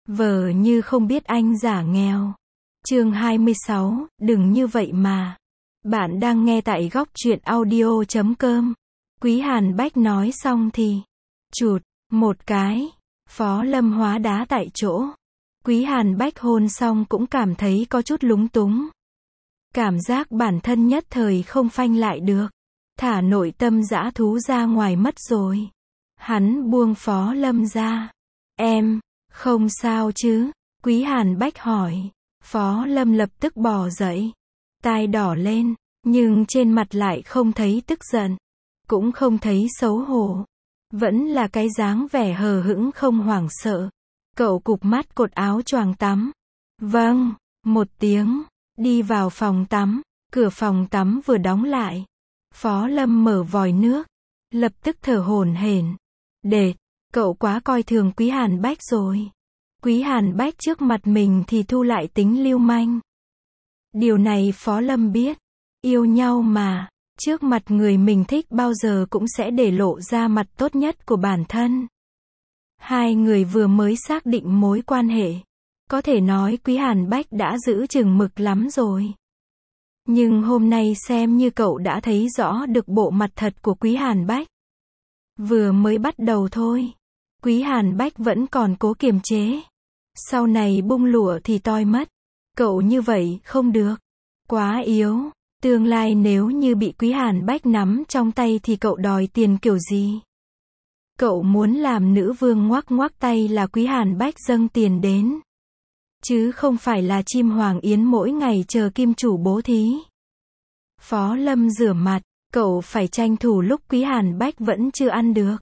Vờ như không biết anh giả nghèo. Chương 26, đừng như vậy mà. Bạn đang nghe tại góc truyện audio.com. Quý Hàn Bách nói xong thì chụt một cái, Phó Lâm hóa đá tại chỗ. Quý Hàn Bách hôn xong cũng cảm thấy có chút lúng túng. Cảm giác bản thân nhất thời không phanh lại được. Thả nội tâm dã thú ra ngoài mất rồi. Hắn buông Phó Lâm ra. Em, không sao chứ? Quý Hàn Bách hỏi. Phó Lâm lập tức bò dậy. Tai đỏ lên, nhưng trên mặt lại không thấy tức giận. Cũng không thấy xấu hổ. Vẫn là cái dáng vẻ hờ hững không hoảng sợ. Cậu cụp mắt cột áo choàng tắm. Vâng, một tiếng. Đi vào phòng tắm. Cửa phòng tắm vừa đóng lại. Phó Lâm mở vòi nước. Lập tức thở hổn hển. Đệt, cậu quá coi thường Quý Hàn Bách rồi. Quý Hàn Bách trước mặt mình thì thu lại tính lưu manh. Điều này Phó Lâm biết. Yêu nhau mà, trước mặt người mình thích bao giờ cũng sẽ để lộ ra mặt tốt nhất của bản thân. Hai người vừa mới xác định mối quan hệ. Có thể nói Quý Hàn Bách đã giữ chừng mực lắm rồi. Nhưng hôm nay xem như cậu đã thấy rõ được bộ mặt thật của Quý Hàn Bách. Vừa mới bắt đầu thôi. Quý Hàn Bách vẫn còn cố kiềm chế. Sau này bung lụa thì toi mất. Cậu như vậy không được. Quá yếu. Tương lai nếu như bị Quý Hàn Bách nắm trong tay thì cậu đòi tiền kiểu gì? Cậu muốn làm nữ vương ngoắc ngoắc tay là Quý Hàn Bách dâng tiền đến. Chứ không phải là chim hoàng yến mỗi ngày chờ kim chủ bố thí. Phó Lâm rửa mặt. Cậu phải tranh thủ lúc Quý Hàn Bách vẫn chưa ăn được.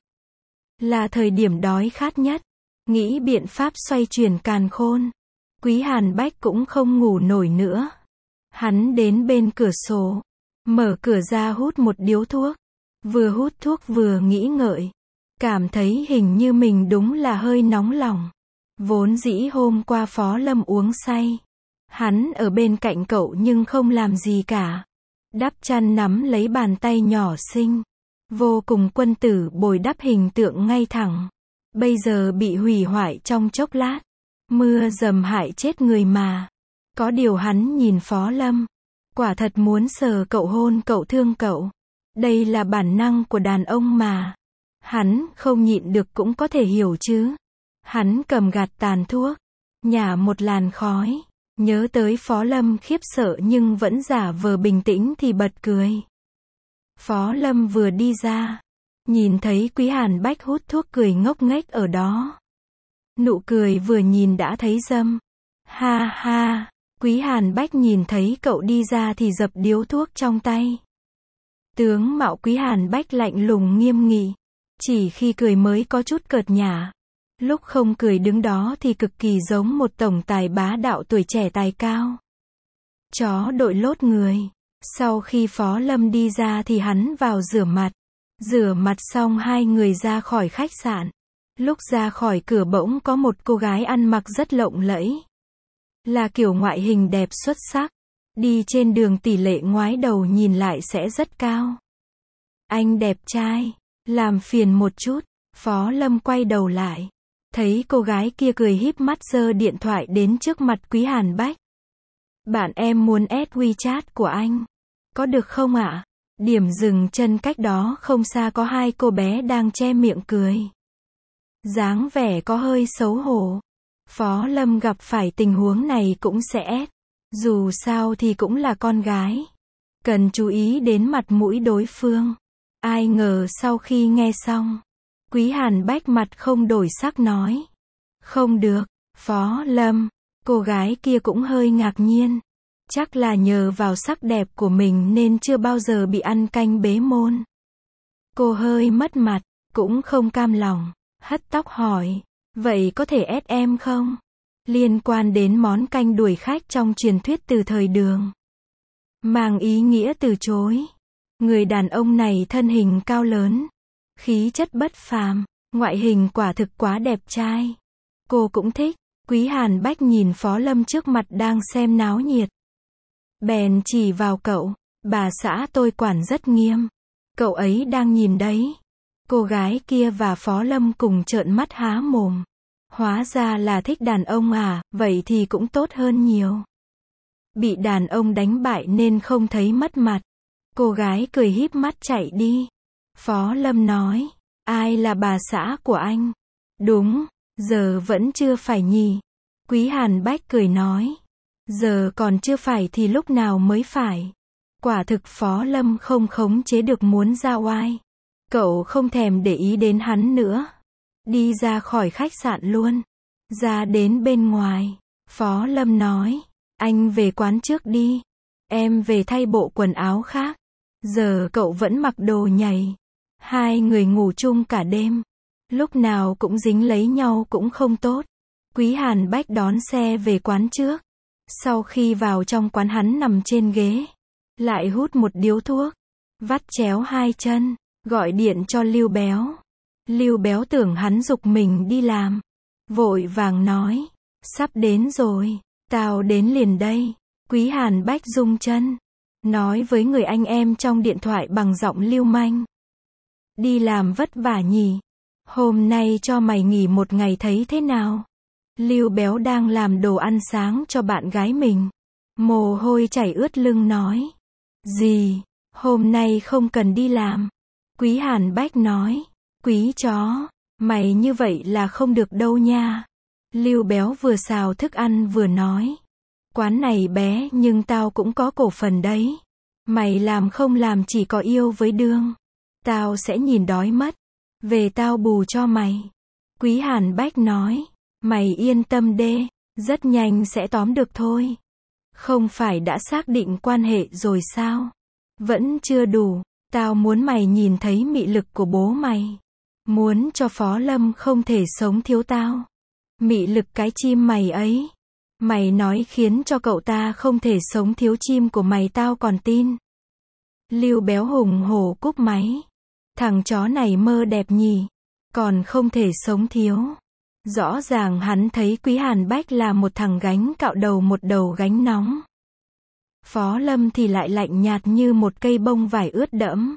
Là thời điểm đói khát nhất. Nghĩ biện pháp xoay chuyển càn khôn. Quý Hàn Bách cũng không ngủ nổi nữa. Hắn đến bên cửa sổ. Mở cửa ra hút một điếu thuốc. Vừa hút thuốc vừa nghĩ ngợi. Cảm thấy hình như mình đúng là hơi nóng lòng. Vốn dĩ hôm qua Phó Lâm uống say. Hắn ở bên cạnh cậu nhưng không làm gì cả. Đắp chăn nắm lấy bàn tay nhỏ xinh. Vô cùng quân tử bồi đắp hình tượng ngay thẳng. Bây giờ bị hủy hoại trong chốc lát. Mưa dầm hại chết người mà. Có điều hắn nhìn Phó Lâm. Quả thật muốn sờ cậu hôn cậu thương cậu. Đây là bản năng của đàn ông mà. Hắn không nhịn được cũng có thể hiểu chứ. Hắn cầm gạt tàn thuốc. Nhả một làn khói. Nhớ tới Phó Lâm khiếp sợ nhưng vẫn giả vờ bình tĩnh thì bật cười. Phó Lâm vừa đi ra. Nhìn thấy Quý Hàn Bách hút thuốc cười ngốc nghếch ở đó. Nụ cười vừa nhìn đã thấy dâm. Ha ha. Quý Hàn Bách nhìn thấy cậu đi ra thì dập điếu thuốc trong tay. Tướng mạo Quý Hàn Bách lạnh lùng nghiêm nghị. Chỉ khi cười mới có chút cợt nhả. Lúc không cười đứng đó thì cực kỳ giống một tổng tài bá đạo tuổi trẻ tài cao. Chó đội lốt người. Sau khi Phó Lâm đi ra thì hắn vào rửa mặt. Rửa mặt xong hai người ra khỏi khách sạn. Lúc ra khỏi cửa bỗng có một cô gái ăn mặc rất lộng lẫy. Là kiểu ngoại hình đẹp xuất sắc. Đi trên đường tỷ lệ ngoái đầu nhìn lại sẽ rất cao. Anh đẹp trai. Làm phiền một chút. Phó Lâm quay đầu lại. Thấy cô gái kia cười híp mắt giơ điện thoại đến trước mặt Quý Hàn Bách. Bạn em muốn add WeChat của anh. Có được không ạ? Điểm dừng chân cách đó không xa có hai cô bé đang che miệng cười. Dáng vẻ có hơi xấu hổ. Phó Lâm gặp phải tình huống này cũng sẽ add. Dù sao thì cũng là con gái. Cần chú ý đến mặt mũi đối phương. Ai ngờ sau khi nghe xong. Quý Hàn Bách mặt không đổi sắc nói. Không được, Phó Lâm. Cô gái kia cũng hơi ngạc nhiên. Chắc là nhờ vào sắc đẹp của mình nên chưa bao giờ bị ăn canh bế môn. Cô hơi mất mặt, cũng không cam lòng. Hất tóc hỏi. Vậy có thể ép em không? Liên quan đến món canh đuổi khách trong truyền thuyết từ thời Đường. Mang ý nghĩa từ chối. Người đàn ông này thân hình cao lớn. Khí chất bất phàm, ngoại hình quả thực quá đẹp trai. Cô cũng thích. Quý Hàn Bách nhìn Phó Lâm trước mặt đang xem náo nhiệt. Bèn chỉ vào cậu. Bà xã tôi quản rất nghiêm. Cậu ấy đang nhìn đấy. Cô gái kia và Phó Lâm cùng trợn mắt há mồm. Hóa ra là thích đàn ông à, vậy thì cũng tốt hơn nhiều. Bị đàn ông đánh bại nên không thấy mất mặt. Cô gái cười híp mắt chạy đi. Phó Lâm nói, ai là bà xã của anh? Đúng, giờ vẫn chưa phải nhỉ? Quý Hàn Bách cười nói, giờ còn chưa phải thì lúc nào mới phải? Quả thực Phó Lâm không khống chế được muốn ra oai. Cậu không thèm để ý đến hắn nữa. Đi ra khỏi khách sạn luôn. Ra đến bên ngoài. Phó Lâm nói, anh về quán trước đi. Em về thay bộ quần áo khác. Giờ cậu vẫn mặc đồ nhảy. Hai người ngủ chung cả đêm. Lúc nào cũng dính lấy nhau cũng không tốt. Quý Hàn Bách đón xe về quán trước. Sau khi vào trong quán hắn nằm trên ghế. Lại hút một điếu thuốc. Vắt chéo hai chân. Gọi điện cho Lưu Béo. Lưu Béo tưởng hắn giục mình đi làm. Vội vàng nói. Sắp đến rồi. Tao đến liền đây. Quý Hàn Bách rung chân. Nói với người anh em trong điện thoại bằng giọng lưu manh. Đi làm vất vả nhỉ? Hôm nay cho mày nghỉ một ngày thấy thế nào? Lưu Béo đang làm đồ ăn sáng cho bạn gái mình. Mồ hôi chảy ướt lưng nói. Gì? Hôm nay không cần đi làm. Quý Hàn Bách nói. Quý chó, mày như vậy là không được đâu nha. Lưu Béo vừa xào thức ăn vừa nói. Quán này bé nhưng tao cũng có cổ phần đấy. Mày làm không làm chỉ có yêu với đương. Tao sẽ nhìn đói mất. Về tao bù cho mày. Quý Hàn Bách nói. Mày yên tâm đê, rất nhanh sẽ tóm được thôi. Không phải đã xác định quan hệ rồi sao? Vẫn chưa đủ, tao muốn mày nhìn thấy mị lực của bố mày. Muốn cho Phó Lâm không thể sống thiếu tao. Mị lực cái chim mày ấy. Mày nói khiến cho cậu ta không thể sống thiếu chim của mày tao còn tin. Lưu Béo hùng hổ cúp máy. Thằng chó này mơ đẹp nhỉ. Còn không thể sống thiếu. Rõ ràng hắn thấy Quý Hàn Bách là một thằng gánh cạo đầu một đầu gánh nóng. Phó Lâm thì lại lạnh nhạt như một cây bông vải ướt đẫm.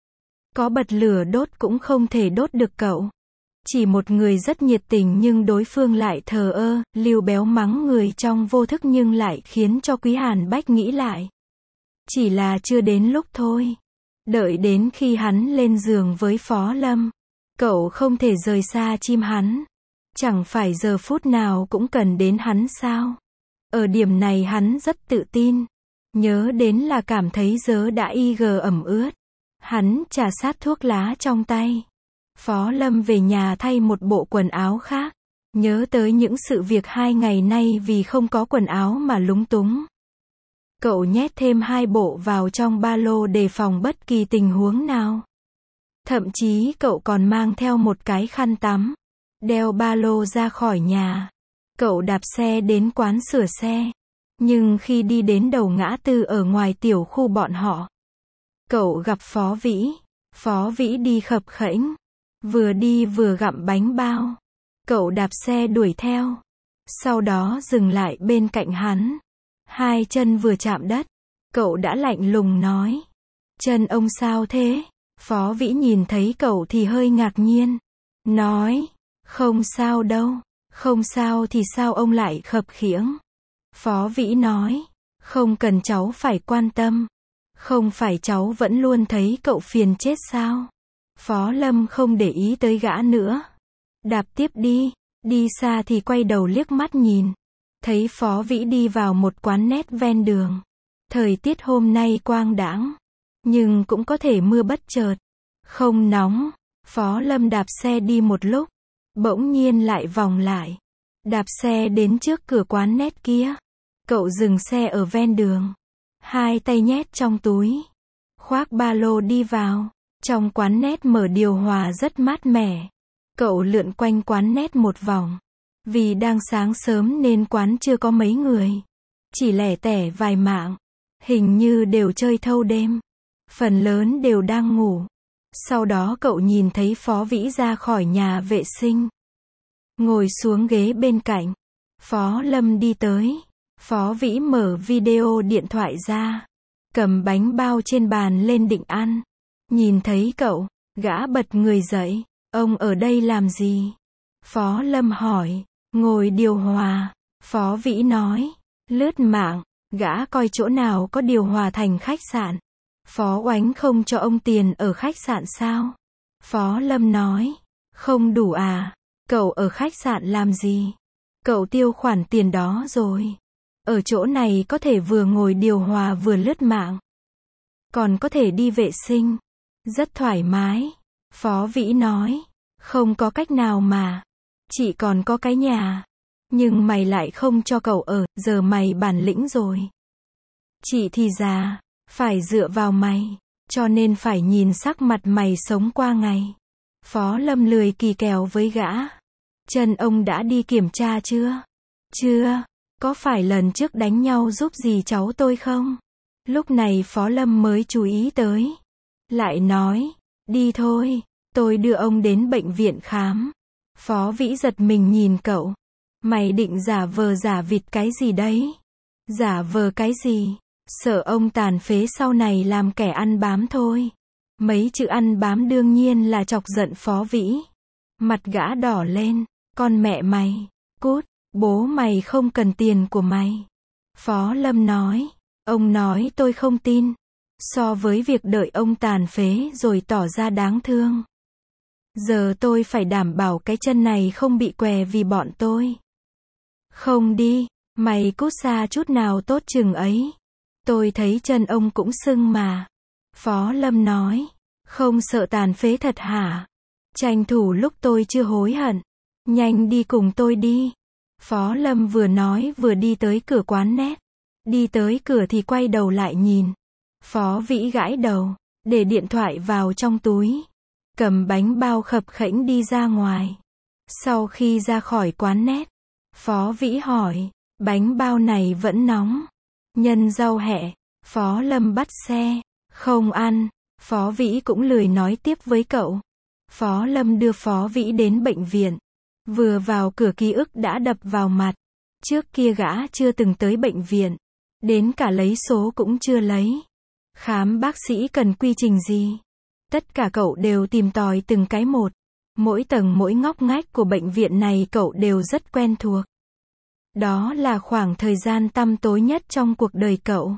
Có bật lửa đốt cũng không thể đốt được cậu. Chỉ một người rất nhiệt tình nhưng đối phương lại thờ ơ. Lưu Béo mắng người trong vô thức nhưng lại khiến cho Quý Hàn Bách nghĩ lại. Chỉ là chưa đến lúc thôi. Đợi đến khi hắn lên giường với Phó Lâm. Cậu không thể rời xa chim hắn. Chẳng phải giờ phút nào cũng cần đến hắn sao? Ở điểm này hắn rất tự tin. Nhớ đến là cảm thấy dớ đã ẩm ướt. Hắn chà sát thuốc lá trong tay. Phó Lâm về nhà thay một bộ quần áo khác. Nhớ tới những sự việc 2 ngày nay vì không có quần áo mà lúng túng. Cậu nhét thêm 2 bộ vào trong ba lô đề phòng bất kỳ tình huống nào. Thậm chí cậu còn mang theo một cái khăn tắm. Đeo ba lô ra khỏi nhà. Cậu đạp xe đến quán sửa xe. Nhưng khi đi đến đầu ngã tư ở ngoài tiểu khu bọn họ, cậu gặp Phó Vĩ. Phó Vĩ đi khập khễnh. Vừa đi vừa gặm bánh bao. Cậu đạp xe đuổi theo. Sau đó dừng lại bên cạnh hắn. Hai chân vừa chạm đất. Cậu đã lạnh lùng nói. Chân ông sao thế? Phó Vĩ nhìn thấy cậu thì hơi ngạc nhiên. Nói. Không sao đâu. Không sao thì sao ông lại khập khiễng? Phó Vĩ nói. Không cần cháu phải quan tâm. Không phải cháu vẫn luôn thấy cậu phiền chết sao? Phó Lâm không để ý tới gã nữa. Đạp tiếp đi. Đi xa thì quay đầu liếc mắt nhìn. Thấy Phó Vĩ đi vào một quán nét ven đường. Thời tiết hôm nay quang đãng. Nhưng cũng có thể mưa bất chợt. Không nóng. Phó Lâm đạp xe đi một lúc. Bỗng nhiên lại vòng lại. Đạp xe đến trước cửa quán nét kia. Cậu dừng xe ở ven đường. Hai tay nhét trong túi. Khoác ba lô đi vào. Trong quán nét mở điều hòa rất mát mẻ. Cậu lượn quanh quán nét một vòng. Vì đang sáng sớm nên quán chưa có mấy người. Chỉ lẻ tẻ vài mạng. Hình như đều chơi thâu đêm. Phần lớn đều đang ngủ. Sau đó cậu nhìn thấy Phó Vĩ ra khỏi nhà vệ sinh. Ngồi xuống ghế bên cạnh. Phó Lâm đi tới. Phó Vĩ mở video điện thoại ra. Cầm bánh bao trên bàn lên định ăn. Nhìn thấy cậu, gã bật người dậy. Ông ở đây làm gì? Phó Lâm hỏi. Ngồi điều hòa. Phó Vĩ nói. Lướt mạng, gã coi chỗ nào có điều hòa thành khách sạn. Phó Oánh không cho ông tiền ở khách sạn sao? Phó Lâm nói. Không đủ à? Cậu ở khách sạn làm gì? Cậu tiêu khoản tiền đó rồi. Ở chỗ này có thể vừa ngồi điều hòa vừa lướt mạng. Còn có thể đi vệ sinh. Rất thoải mái. Phó Vĩ nói. Không có cách nào mà. Chị còn có cái nhà. Nhưng mày lại không cho cậu ở, giờ mày bản lĩnh rồi. Chị thì già, phải dựa vào mày, cho nên phải nhìn sắc mặt mày sống qua ngày. Phó Lâm lười kỳ kèo với gã. Chân ông đã đi kiểm tra chưa? Chưa. Có phải lần trước đánh nhau giúp gì cháu tôi không? Lúc này Phó Lâm mới chú ý tới. Lại nói, đi thôi, tôi đưa ông đến bệnh viện khám. Phó Vĩ giật mình nhìn cậu. Mày định giả vờ giả vịt cái gì đấy? Giả vờ cái gì? Sợ ông tàn phế sau này làm kẻ ăn bám thôi. Mấy chữ ăn bám đương nhiên là chọc giận Phó Vĩ. Mặt gã đỏ lên. Con mẹ mày, cút, bố mày không cần tiền của mày. Phó Lâm nói. Ông nói tôi không tin. So với việc đợi ông tàn phế rồi tỏ ra đáng thương. Giờ tôi phải đảm bảo cái chân này không bị què vì bọn tôi. Không đi, mày cút xa chút nào tốt chừng ấy. Tôi thấy chân ông cũng sưng mà. Phó Lâm nói. Không sợ tàn phế thật hả? Tranh thủ lúc tôi chưa hối hận. Nhanh đi cùng tôi đi. Phó Lâm vừa nói vừa đi tới cửa quán net. Đi tới cửa thì quay đầu lại nhìn. Phó Vĩ gãi đầu, để điện thoại vào trong túi. Cầm bánh bao khập khẽnh đi ra ngoài. Sau khi ra khỏi quán net, Phó Vĩ hỏi, bánh bao này vẫn nóng. Nhân rau hẹ. Phó Lâm bắt xe. Không ăn. Phó Vĩ cũng lười nói tiếp với cậu. Phó Lâm đưa Phó Vĩ đến bệnh viện. Vừa vào cửa ký ức đã đập vào mặt. Trước kia gã chưa từng tới bệnh viện. Đến cả lấy số cũng chưa lấy. Khám bác sĩ cần quy trình gì? Tất cả cậu đều tìm tòi từng cái một. Mỗi tầng mỗi ngóc ngách của bệnh viện này cậu đều rất quen thuộc. Đó là khoảng thời gian tăm tối nhất trong cuộc đời cậu.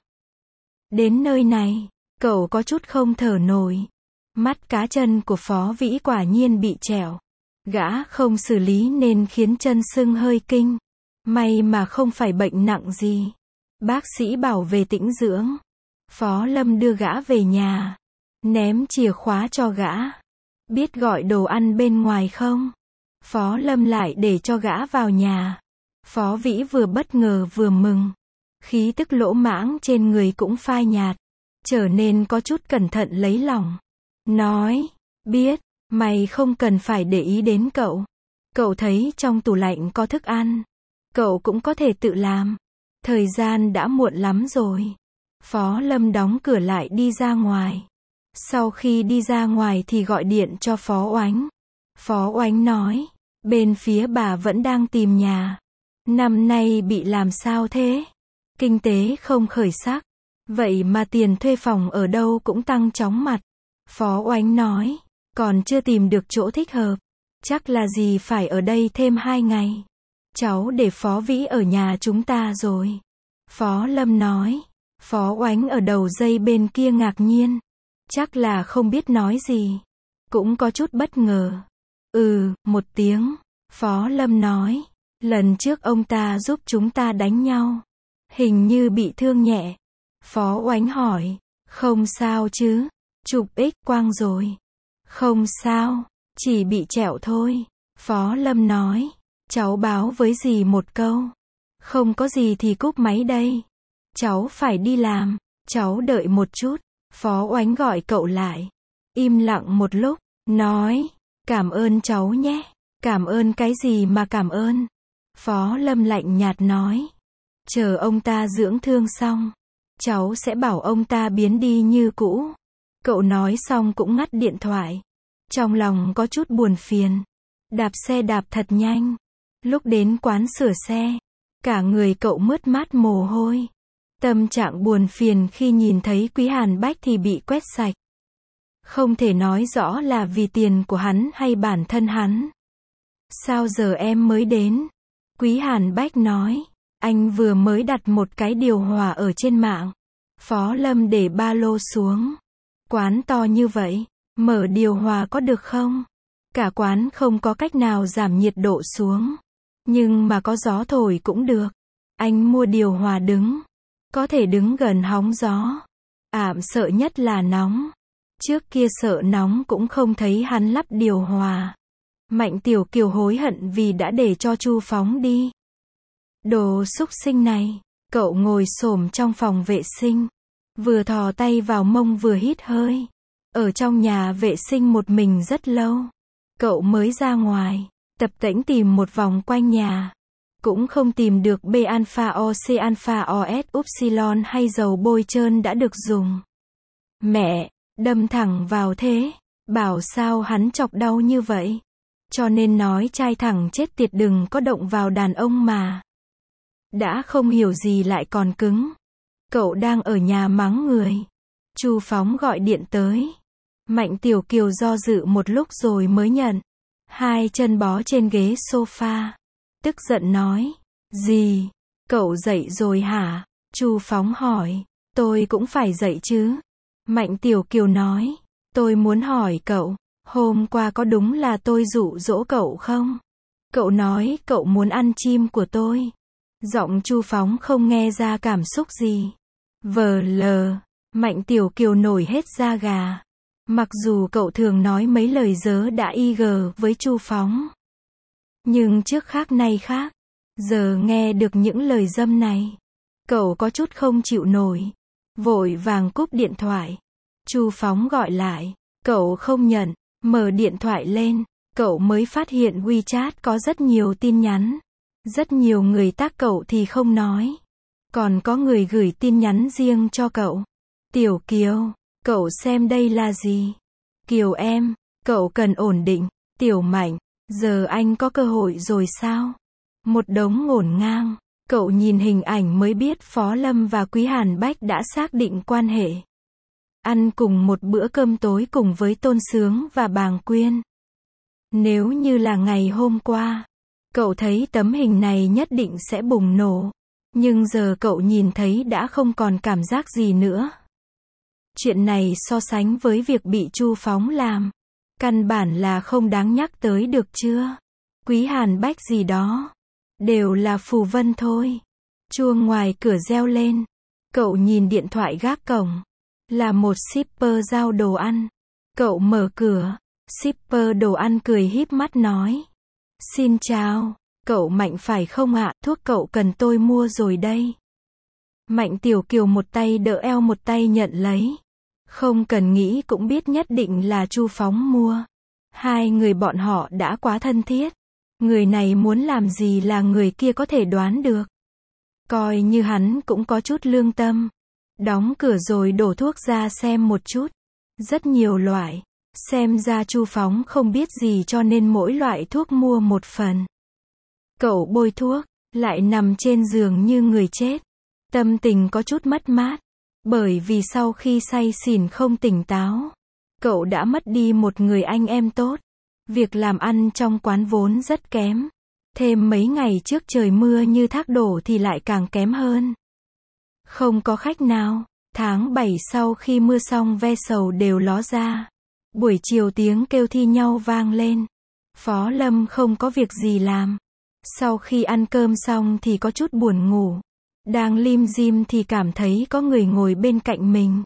Đến nơi này, cậu có chút không thở nổi. Mắt cá chân của Phó Vĩ quả nhiên bị trẹo. Gã không xử lý nên khiến chân sưng hơi kinh. May mà không phải bệnh nặng gì. Bác sĩ bảo về tĩnh dưỡng. Phó Lâm đưa gã về nhà. Ném chìa khóa cho gã. Biết gọi đồ ăn bên ngoài không? Phó Lâm lại để cho gã vào nhà. Phó Vĩ vừa bất ngờ vừa mừng. Khí tức lỗ mãng trên người cũng phai nhạt. Trở nên có chút cẩn thận lấy lòng. Nói, biết, mày không cần phải để ý đến cậu. Cậu thấy trong tủ lạnh có thức ăn. Cậu cũng có thể tự làm. Thời gian đã muộn lắm rồi. Phó Lâm đóng cửa lại đi ra ngoài. Sau khi đi ra ngoài thì gọi điện cho Phó Oánh. Phó Oánh nói, bên phía bà vẫn đang tìm nhà. Năm nay bị làm sao thế? Kinh tế không khởi sắc. Vậy mà tiền thuê phòng ở đâu cũng tăng chóng mặt. Phó Oánh nói, còn chưa tìm được chỗ thích hợp. Chắc là gì phải ở đây thêm 2 ngày. Cháu để Phó Vĩ ở nhà chúng ta rồi. Phó Lâm nói. Phó Oánh ở đầu dây bên kia ngạc nhiên. Chắc là không biết nói gì. Cũng có chút bất ngờ. Một tiếng. Phó Lâm nói. Lần trước ông ta giúp chúng ta đánh nhau. Hình như bị thương nhẹ. Phó Oánh hỏi. Không sao chứ? Chụp X quang rồi. Không sao. Chỉ bị trẹo thôi. Phó Lâm nói. Cháu báo với dì một câu. Không có gì thì cúp máy đây. Cháu phải đi làm. Cháu đợi một chút. Phó Oánh gọi cậu lại. Im lặng một lúc. Nói. Cảm ơn cháu nhé. Cảm ơn cái gì mà cảm ơn? Phó Lâm lạnh nhạt nói. Chờ ông ta dưỡng thương xong. Cháu sẽ bảo ông ta biến đi như cũ. Cậu nói xong cũng ngắt điện thoại. Trong lòng có chút buồn phiền. Đạp xe đạp thật nhanh. Lúc đến quán sửa xe. Cả người cậu mướt mát mồ hôi. Tâm trạng buồn phiền khi nhìn thấy Quý Hàn Bách thì bị quét sạch. Không thể nói rõ là vì tiền của hắn hay bản thân hắn. Sao giờ em mới đến? Quý Hàn Bách nói. Anh vừa mới đặt một cái điều hòa ở trên mạng. Phó Lâm để ba lô xuống. Quán to như vậy, mở điều hòa có được không? Cả quán không có cách nào giảm nhiệt độ xuống. Nhưng mà có gió thổi cũng được. Anh mua điều hòa đứng. Có thể đứng gần hóng gió. Sợ nhất là nóng. Trước kia sợ nóng cũng không thấy hắn lắp điều hòa. Mạnh Tiểu Kiều hối hận vì đã để cho Chu Phóng đi. Đồ xúc sinh này. Cậu ngồi xổm trong phòng vệ sinh. Vừa thò tay vào mông vừa hít hơi. Ở trong nhà vệ sinh một mình rất lâu. Cậu mới ra ngoài. Tập tễnh tìm một vòng quanh nhà. Cũng không tìm được B-alpha-O-C alpha-O-S upsilon hay dầu bôi trơn đã được dùng. Mẹ, đâm thẳng vào thế. Bảo sao hắn chọc đau như vậy. Cho nên nói trai thẳng chết tiệt đừng có động vào đàn ông mà. Đã không hiểu gì lại còn cứng. Cậu đang ở nhà mắng người. Chu Phóng gọi điện tới. Mạnh Tiểu Kiều do dự một lúc rồi mới nhận. Hai chân bó trên ghế sofa. Tức giận nói. Gì? Cậu dậy rồi hả? Chu Phóng hỏi. Tôi cũng phải dậy chứ. Mạnh Tiểu Kiều nói. Tôi muốn hỏi cậu. Hôm qua có đúng là tôi dụ dỗ cậu không? Cậu nói cậu muốn ăn chim của tôi. Giọng Chu Phóng không nghe ra cảm xúc gì. Vờ lờ. Mạnh Tiểu Kiều nổi hết da gà. Mặc dù cậu thường nói mấy lời dớ đã IG với Chu Phóng. Nhưng trước khác nay khác. Giờ nghe được những lời dâm này. Cậu có chút không chịu nổi. Vội vàng cúp điện thoại. Chu Phóng gọi lại. Cậu không nhận. Mở điện thoại lên. Cậu mới phát hiện WeChat có rất nhiều tin nhắn. Rất nhiều người tác cậu thì không nói. Còn có người gửi tin nhắn riêng cho cậu. Tiểu Kiều, cậu xem đây là gì? Kiều em, cậu cần ổn định. Tiểu Mạnh, giờ anh có cơ hội rồi sao? Một đống ngổn ngang. Cậu nhìn hình ảnh mới biết Phó Lâm và Quý Hàn Bách đã xác định quan hệ. Ăn cùng một bữa cơm tối cùng với Tôn Sướng và Bàng Quyên. Nếu như là ngày hôm qua, cậu thấy tấm hình này nhất định sẽ bùng nổ. Nhưng giờ cậu nhìn thấy đã không còn cảm giác gì nữa. Chuyện này so sánh với việc bị Chu Phóng làm. Căn bản là không đáng nhắc tới được chưa? Quý Hàn Bách gì đó. Đều là phù vân thôi. Chuông ngoài cửa reo lên. Cậu nhìn điện thoại gác cổng. Là một shipper giao đồ ăn. Cậu mở cửa. Shipper đồ ăn cười híp mắt nói. Xin chào. Cậu Mạnh phải không ạ? Thuốc cậu cần tôi mua rồi đây. Mạnh Tiểu Kiều một tay đỡ eo một tay nhận lấy. Không cần nghĩ cũng biết nhất định là Chu Phóng mua. Hai người bọn họ đã quá thân thiết. Người này muốn làm gì là người kia có thể đoán được. Coi như hắn cũng có chút lương tâm. Đóng cửa rồi đổ thuốc ra xem một chút. Rất nhiều loại. Xem ra Chu Phóng không biết gì cho nên mỗi loại thuốc mua một phần. Cậu bôi thuốc, lại nằm trên giường như người chết. Tâm tình có chút mất mát. Bởi vì sau khi say xỉn không tỉnh táo. Cậu đã mất đi một người anh em tốt. Việc làm ăn trong quán vốn rất kém. Thêm mấy ngày trước trời mưa như thác đổ thì lại càng kém hơn. Không có khách nào. Tháng 7 sau khi mưa xong ve sầu đều ló ra. Buổi chiều tiếng kêu thi nhau vang lên. Phó Lâm không có việc gì làm. Sau khi ăn cơm xong thì có chút buồn ngủ. Đang lim dim thì cảm thấy có người ngồi bên cạnh mình.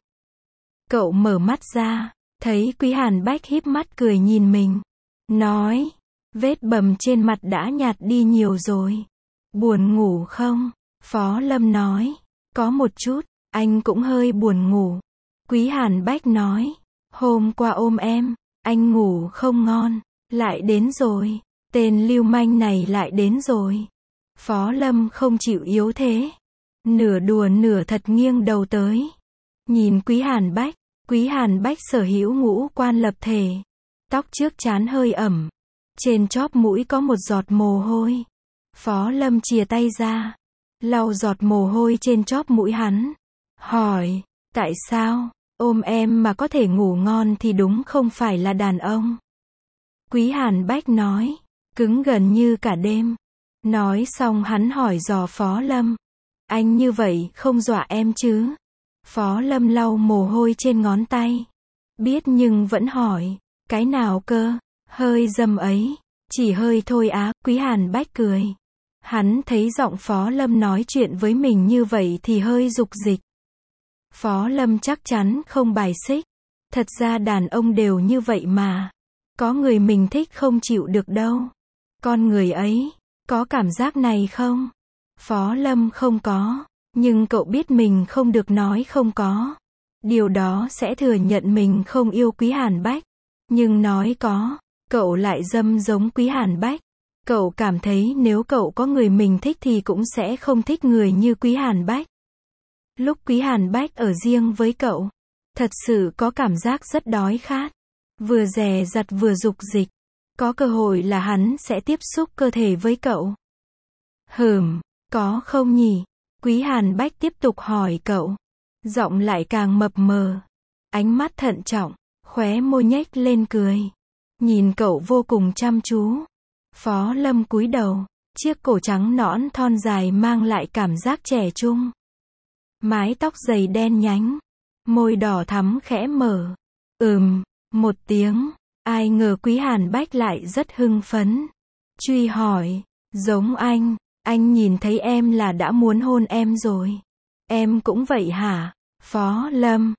Cậu mở mắt ra, thấy Quý Hàn Bách híp mắt cười nhìn mình. Nói, vết bầm trên mặt đã nhạt đi nhiều rồi. Buồn ngủ không? Phó Lâm nói, có một chút, anh cũng hơi buồn ngủ. Quý Hàn Bách nói, hôm qua ôm em, anh ngủ không ngon, lại đến rồi. Tên lưu manh này lại đến rồi. Phó Lâm không chịu yếu thế. Nửa đùa nửa thật nghiêng đầu tới. Nhìn Quý Hàn Bách. Quý Hàn Bách sở hữu ngũ quan lập thể. Tóc trước trán hơi ẩm. Trên chóp mũi có một giọt mồ hôi. Phó Lâm chìa tay ra. Lau giọt mồ hôi trên chóp mũi hắn. Hỏi, tại sao, ôm em mà có thể ngủ ngon thì đúng không phải là đàn ông. Quý Hàn Bách nói, cứng gần như cả đêm. Nói xong hắn hỏi dò Phó Lâm. Anh như vậy không dọa em chứ? Phó Lâm lau mồ hôi trên ngón tay. Biết nhưng vẫn hỏi. Cái nào cơ? Hơi dâm ấy. Chỉ hơi thôi á, Quý Hàn Bách cười. Hắn thấy giọng Phó Lâm nói chuyện với mình như vậy thì hơi dục dịch. Phó Lâm chắc chắn không bài xích. Thật ra đàn ông đều như vậy mà. Có người mình thích không chịu được đâu. Con người ấy, có cảm giác này không? Phó Lâm không có. Nhưng cậu biết mình không được nói không có. Điều đó sẽ thừa nhận mình không yêu Quý Hàn Bách. Nhưng nói có, cậu lại dâm giống Quý Hàn Bách. Cậu cảm thấy nếu cậu có người mình thích thì cũng sẽ không thích người như Quý Hàn Bách. Lúc Quý Hàn Bách ở riêng với cậu, thật sự có cảm giác rất đói khát. Vừa dè dặt vừa dục dịch. Có cơ hội là hắn sẽ tiếp xúc cơ thể với cậu. Có không nhỉ? Quý Hàn Bách tiếp tục hỏi cậu. Giọng lại càng mập mờ. Ánh mắt thận trọng, khóe môi nhếch lên cười. Nhìn cậu vô cùng chăm chú. Phó Lâm cúi đầu, chiếc cổ trắng nõn thon dài mang lại cảm giác trẻ trung. Mái tóc dày đen nhánh, môi đỏ thắm khẽ mở. Một tiếng, ai ngờ Quý Hàn Bách lại rất hưng phấn. Truy hỏi, giống anh nhìn thấy em là đã muốn hôn em rồi. Em cũng vậy hả? Phó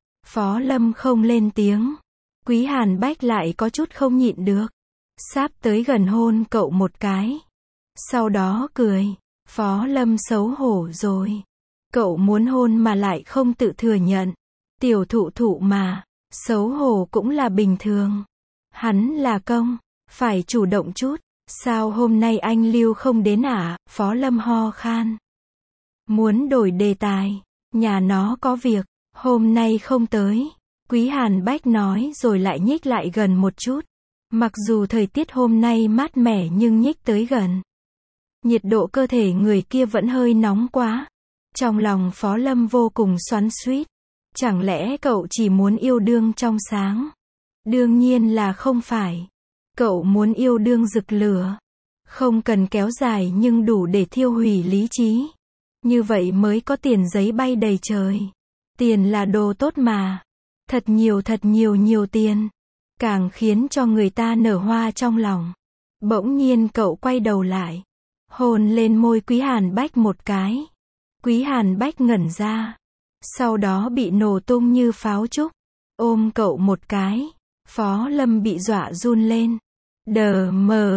Lâm không lên tiếng. Quý Hàn Bách lại có chút không nhịn được. Sáp tới gần hôn cậu một cái. Sau đó cười. Phó Lâm xấu hổ rồi. Cậu muốn hôn mà lại không tự thừa nhận. Tiểu thụ mà. Xấu hổ cũng là bình thường. Hắn là công. Phải chủ động chút. Sao hôm nay anh Lưu không đến à? Phó Lâm ho khan. Muốn đổi đề tài. Nhà nó có việc. Hôm nay không tới. Quý Hàn Bách nói rồi lại nhích lại gần một chút. Mặc dù thời tiết hôm nay mát mẻ nhưng nhích tới gần. Nhiệt độ cơ thể người kia vẫn hơi nóng quá. Trong lòng Phó Lâm vô cùng xoắn xuýt. Chẳng lẽ cậu chỉ muốn yêu đương trong sáng? Đương nhiên là không phải. Cậu muốn yêu đương rực lửa. Không cần kéo dài nhưng đủ để thiêu hủy lý trí. Như vậy mới có tiền giấy bay đầy trời. Tiền là đồ tốt mà. Thật nhiều tiền. Càng khiến cho người ta nở hoa trong lòng. Bỗng nhiên cậu quay đầu lại. Hôn lên môi Quý Hàn Bách một cái. Quý Hàn Bách ngẩn ra. Sau đó bị nổ tung như pháo trúc. Ôm cậu một cái. Phó Lâm bị dọa run lên. Đờ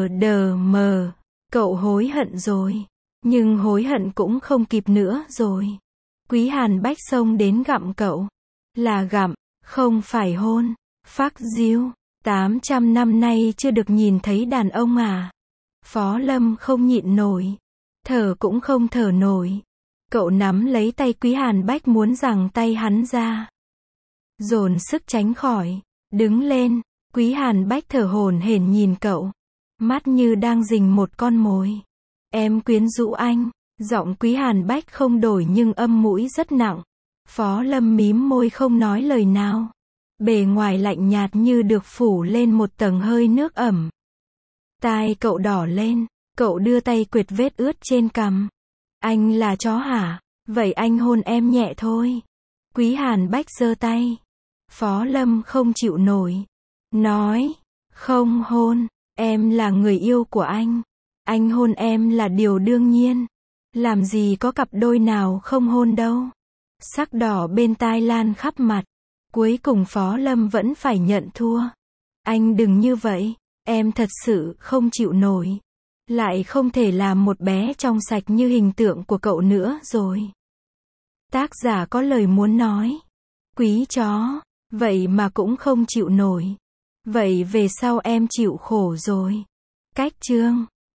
mờ. Cậu hối hận rồi. Nhưng hối hận cũng không kịp nữa rồi. Quý Hàn Bách xông đến gặm cậu. Là gặm, không phải hôn. Phác diêu. 800 năm nay chưa được nhìn thấy đàn ông à? Phó Lâm không nhịn nổi. Thở cũng không thở nổi. Cậu nắm lấy tay Quý Hàn Bách muốn giằng tay hắn ra. Dồn sức tránh khỏi. Đứng lên. Quý Hàn Bách thở hổn hển nhìn cậu. Mắt như đang rình một con mồi. Em quyến rũ anh. Giọng Quý Hàn Bách không đổi nhưng âm mũi rất nặng. Phó Lâm mím môi không nói lời nào. Bề ngoài lạnh nhạt như được phủ lên một tầng hơi nước ẩm. Tai cậu đỏ lên. Cậu đưa tay quệt vết ướt trên cằm. Anh là chó hả? Vậy anh hôn em nhẹ thôi. Quý Hàn Bách giơ tay. Phó Lâm không chịu nổi. Nói. Không hôn. Em là người yêu của anh. Anh hôn em là điều đương nhiên. Làm gì có cặp đôi nào không hôn đâu. Sắc đỏ bên tai lan khắp mặt. Cuối cùng Phó Lâm vẫn phải nhận thua. Anh đừng như vậy. Em thật sự không chịu nổi. Lại không thể làm một bé trong sạch như hình tượng của cậu nữa rồi. Tác giả có lời muốn nói. Quý chó. Vậy mà cũng không chịu nổi. Vậy về sau em chịu khổ rồi. Cách chương